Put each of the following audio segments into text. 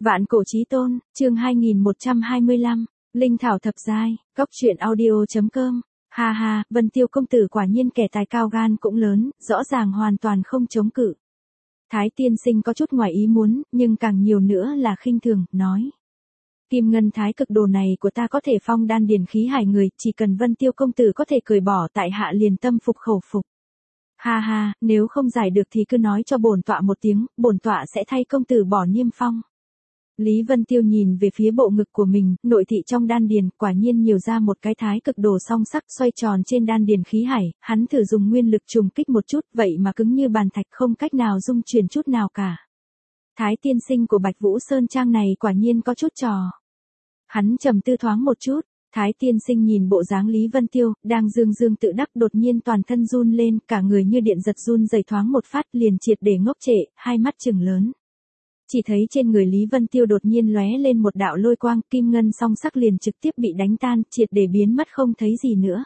Vạn cổ chí tôn, chương 2125, Linh thảo thập giai, góc truyện audio.com. Ha ha, Vân Tiêu công tử quả nhiên kẻ tài cao gan cũng lớn, rõ ràng hoàn toàn không chống cự. Thái tiên sinh có chút ngoài ý muốn, nhưng càng nhiều nữa là khinh thường, nói. Kim ngân thái cực đồ này của ta có thể phong đan điền khí hải người, chỉ cần Vân Tiêu công tử có thể cởi bỏ tại hạ liền tâm phục khẩu phục. Ha ha, nếu không giải được thì cứ nói cho bổn tọa một tiếng, bổn tọa sẽ thay công tử bỏ niêm phong. Lý Vân Tiêu nhìn về phía bộ ngực của mình, nội thị trong đan điền, quả nhiên nhiều ra một cái thái cực đồ song sắc xoay tròn trên đan điền khí hải, hắn thử dùng nguyên lực trùng kích một chút, vậy mà cứng như bàn thạch không cách nào dung chuyển chút nào cả. Thái tiên sinh của Bạch Vũ Sơn Trang này quả nhiên có chút trò. Hắn trầm tư thoáng một chút, Thái tiên sinh nhìn bộ dáng Lý Vân Tiêu, đang dương dương tự đắc đột nhiên toàn thân run lên, cả người như điện giật run rẩy thoáng một phát liền triệt để ngốc trệ, hai mắt trừng lớn. Chỉ thấy trên người Lý Vân Tiêu đột nhiên lóe lên một đạo lôi quang, kim ngân song sắc liền trực tiếp bị đánh tan, triệt để biến mất không thấy gì nữa.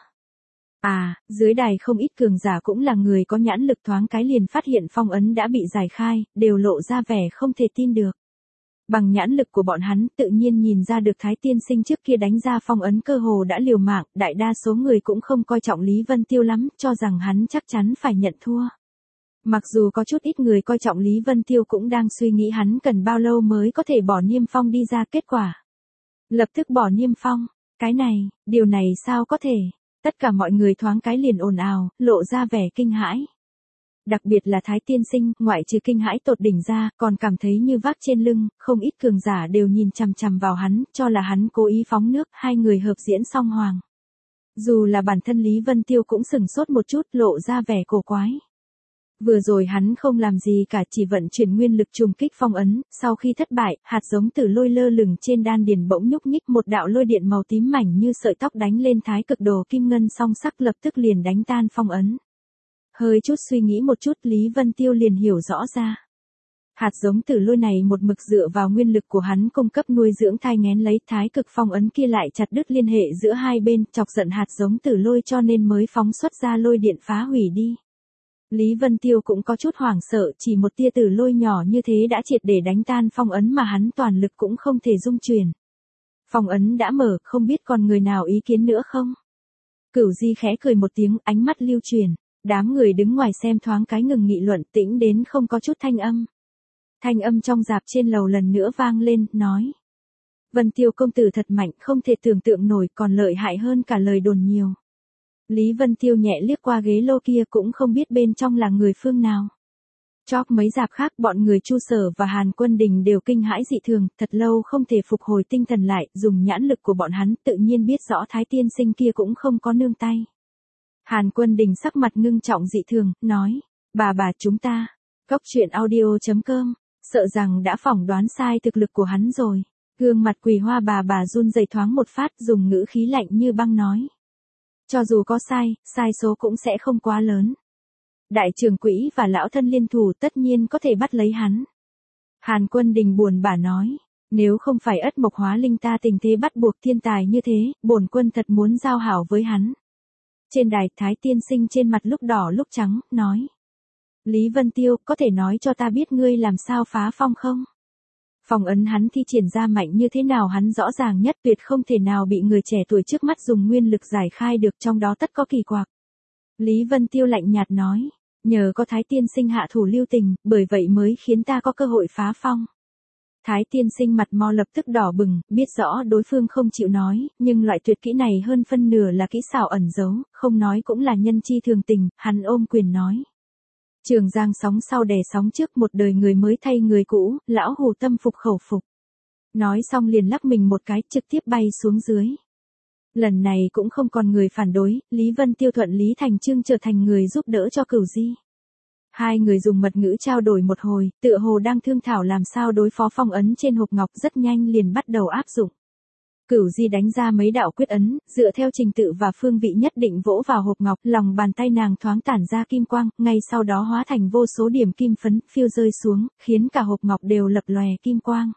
À, dưới đài không ít cường giả cũng là người có nhãn lực, thoáng cái liền phát hiện phong ấn đã bị giải khai, đều lộ ra vẻ không thể tin được. Bằng nhãn lực của bọn hắn, tự nhiên nhìn ra được Thái tiên sinh trước kia đánh ra phong ấn cơ hồ đã liều mạng, đại đa số người cũng không coi trọng Lý Vân Tiêu lắm, cho rằng hắn chắc chắn phải nhận thua. Mặc dù có chút ít người coi trọng Lý Vân Tiêu cũng đang suy nghĩ hắn cần bao lâu mới có thể bỏ niêm phong đi ra kết quả. Lập tức bỏ niêm phong, cái này, điều này sao có thể, tất cả mọi người thoáng cái liền ồn ào, lộ ra vẻ kinh hãi. Đặc biệt là Thái tiên sinh, ngoại trừ kinh hãi tột đỉnh ra, còn cảm thấy như vác trên lưng, không ít cường giả đều nhìn chằm chằm vào hắn, cho là hắn cố ý phóng nước, hai người hợp diễn song hoàng. Dù là bản thân Lý Vân Tiêu cũng sửng sốt một chút, lộ ra vẻ cổ quái. Vừa rồi hắn không làm gì cả, chỉ vận chuyển nguyên lực trùng kích phong ấn, sau khi thất bại, hạt giống tử lôi lơ lửng trên đan điền bỗng nhúc nhích, một đạo lôi điện màu tím mảnh như sợi tóc đánh lên thái cực đồ kim ngân song sắc, lập tức liền đánh tan phong ấn. Hơi chút suy nghĩ một chút, Lý Vân Tiêu liền hiểu rõ ra. Hạt giống tử lôi này một mực dựa vào nguyên lực của hắn cung cấp nuôi dưỡng thai nghén lấy, thái cực phong ấn kia lại chặt đứt liên hệ giữa hai bên, chọc giận hạt giống tử lôi cho nên mới phóng xuất ra lôi điện phá hủy đi. Lý Vân Tiêu cũng có chút hoảng sợ, chỉ một tia tử lôi nhỏ như thế đã triệt để đánh tan phong ấn mà hắn toàn lực cũng không thể dung chuyển. Phong ấn đã mở, không biết còn người nào ý kiến nữa không? Cửu Di khẽ cười một tiếng, ánh mắt lưu truyền. Đám người đứng ngoài xem thoáng cái ngừng nghị luận, tĩnh đến không có chút thanh âm. Thanh âm trong dạp trên lầu lần nữa vang lên, nói. Vân Tiêu công tử thật mạnh, không thể tưởng tượng nổi, còn lợi hại hơn cả lời đồn nhiều. Lý Vân Tiêu nhẹ liếc qua ghế lô kia cũng không biết bên trong là người phương nào. Chóp mấy dạp khác bọn người Chu Sở và Hàn Quân Đình đều kinh hãi dị thường, thật lâu không thể phục hồi tinh thần lại, dùng nhãn lực của bọn hắn tự nhiên biết rõ Thái tiên sinh kia cũng không có nương tay. Hàn Quân Đình sắc mặt ngưng trọng dị thường, nói, bà chúng ta, góc truyện audio.com, sợ rằng đã phỏng đoán sai thực lực của hắn rồi. Gương mặt Quỳ Hoa bà run rẩy thoáng một phát, dùng ngữ khí lạnh như băng nói. Cho dù có sai số cũng sẽ không quá lớn. Đại trưởng quỹ và lão thân liên thủ tất nhiên có thể bắt lấy hắn. Hàn Quân Đình buồn bã nói, nếu không phải ất mộc hóa linh ta tình thế bắt buộc thiên tài như thế, bổn quân thật muốn giao hảo với hắn. Trên đài, Thái tiên sinh trên mặt lúc đỏ lúc trắng, nói. Lý Vân Tiêu, có thể nói cho ta biết ngươi làm sao phá phong không? Phong ấn hắn thi triển ra mạnh như thế nào hắn rõ ràng nhất, tuyệt không thể nào bị người trẻ tuổi trước mắt dùng nguyên lực giải khai được, trong đó tất có kỳ quặc. Lý Vân Tiêu lạnh nhạt nói, nhờ có Thái tiên sinh hạ thủ lưu tình, bởi vậy mới khiến ta có cơ hội phá phong. Thái tiên sinh mặt mo lập tức đỏ bừng, biết rõ đối phương không chịu nói, nhưng loại tuyệt kỹ này hơn phân nửa là kỹ xảo ẩn giấu, không nói cũng là nhân chi thường tình, hắn ôm quyền nói. Trường giang sóng sau đè sóng trước, một đời người mới thay người cũ, lão hù tâm phục khẩu phục. Nói xong liền lắc mình một cái, trực tiếp bay xuống dưới. Lần này cũng không còn người phản đối, Lý Vân Tiêu thuận lý thành chương trở thành người giúp đỡ cho Cửu Di. Hai người dùng mật ngữ trao đổi một hồi, tựa hồ đang thương thảo làm sao đối phó phong ấn trên hộp ngọc, rất nhanh liền bắt đầu áp dụng. Cửu Di đánh ra mấy đạo quyết ấn, dựa theo trình tự và phương vị nhất định vỗ vào hộp ngọc, lòng bàn tay nàng thoáng tản ra kim quang, ngay sau đó hóa thành vô số điểm kim phấn, phiêu rơi xuống, khiến cả hộp ngọc đều lập lòe kim quang.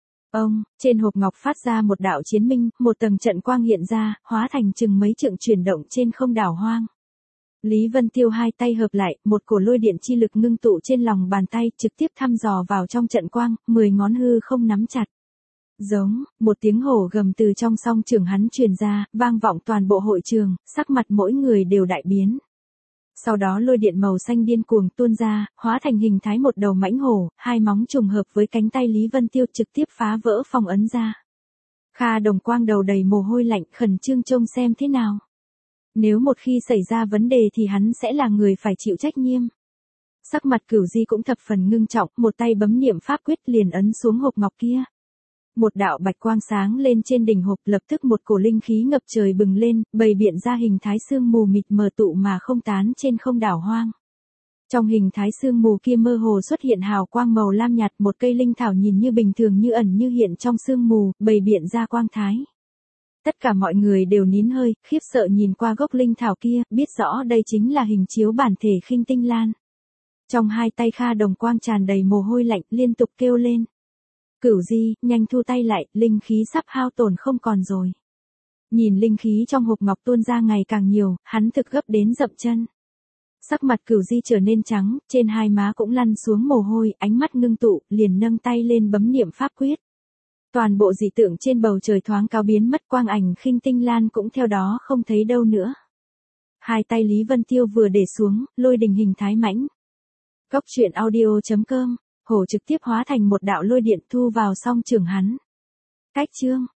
Trên hộp ngọc phát ra một đạo chiến minh, một tầng trận quang hiện ra, hóa thành chừng mấy trượng chuyển động trên không đảo hoang. Lý Vân Tiêu hai tay hợp lại, một cổ lôi điện chi lực ngưng tụ trên lòng bàn tay, trực tiếp thăm dò vào trong trận quang, 10 ngón hư không nắm chặt. Giống, một tiếng hổ gầm từ trong song trường hắn truyền ra, vang vọng toàn bộ hội trường, sắc mặt mỗi người đều đại biến. Sau đó lôi điện màu xanh điên cuồng tuôn ra, hóa thành hình thái một đầu mãnh hổ, hai móng trùng hợp với cánh tay Lý Vân Tiêu trực tiếp phá vỡ phong ấn ra. Kha Đồng Quang đầu đầy mồ hôi lạnh, khẩn trương trông xem thế nào. Nếu một khi xảy ra vấn đề thì hắn sẽ là người phải chịu trách nhiệm. Sắc mặt Cửu Di cũng thập phần ngưng trọng, một tay bấm niệm pháp quyết liền ấn xuống hộp ngọc kia. Một đạo bạch quang sáng lên trên đỉnh hộp, lập tức một cổ linh khí ngập trời bừng lên, bày biện ra hình thái sương mù mịt mờ tụ mà không tán trên không đảo hoang. Trong hình thái sương mù kia mơ hồ xuất hiện hào quang màu lam nhạt, một cây linh thảo nhìn như bình thường như ẩn như hiện trong sương mù, bày biện ra quang thái. Tất cả mọi người đều nín hơi, khiếp sợ nhìn qua gốc linh thảo kia, biết rõ đây chính là hình chiếu bản thể Khinh Tinh Lan. Trong hai tay Kha Đồng Quang tràn đầy mồ hôi lạnh, liên tục kêu lên. Cửu Di, nhanh thu tay lại, linh khí sắp hao tổn không còn rồi. Nhìn linh khí trong hộp ngọc tuôn ra ngày càng nhiều, hắn thực gấp đến dậm chân. Sắc mặt Cửu Di trở nên trắng, trên hai má cũng lăn xuống mồ hôi, ánh mắt ngưng tụ, liền nâng tay lên bấm niệm pháp quyết. Toàn bộ dị tượng trên bầu trời thoáng cao biến mất, quang ảnh Khinh Tinh Lan cũng theo đó không thấy đâu nữa. Hai tay Lý Vân Tiêu vừa để xuống, lôi đình hình thái mãnh. Góc truyện audio.com, hổ trực tiếp hóa thành một đạo lôi điện thu vào song trường hắn. Cách chương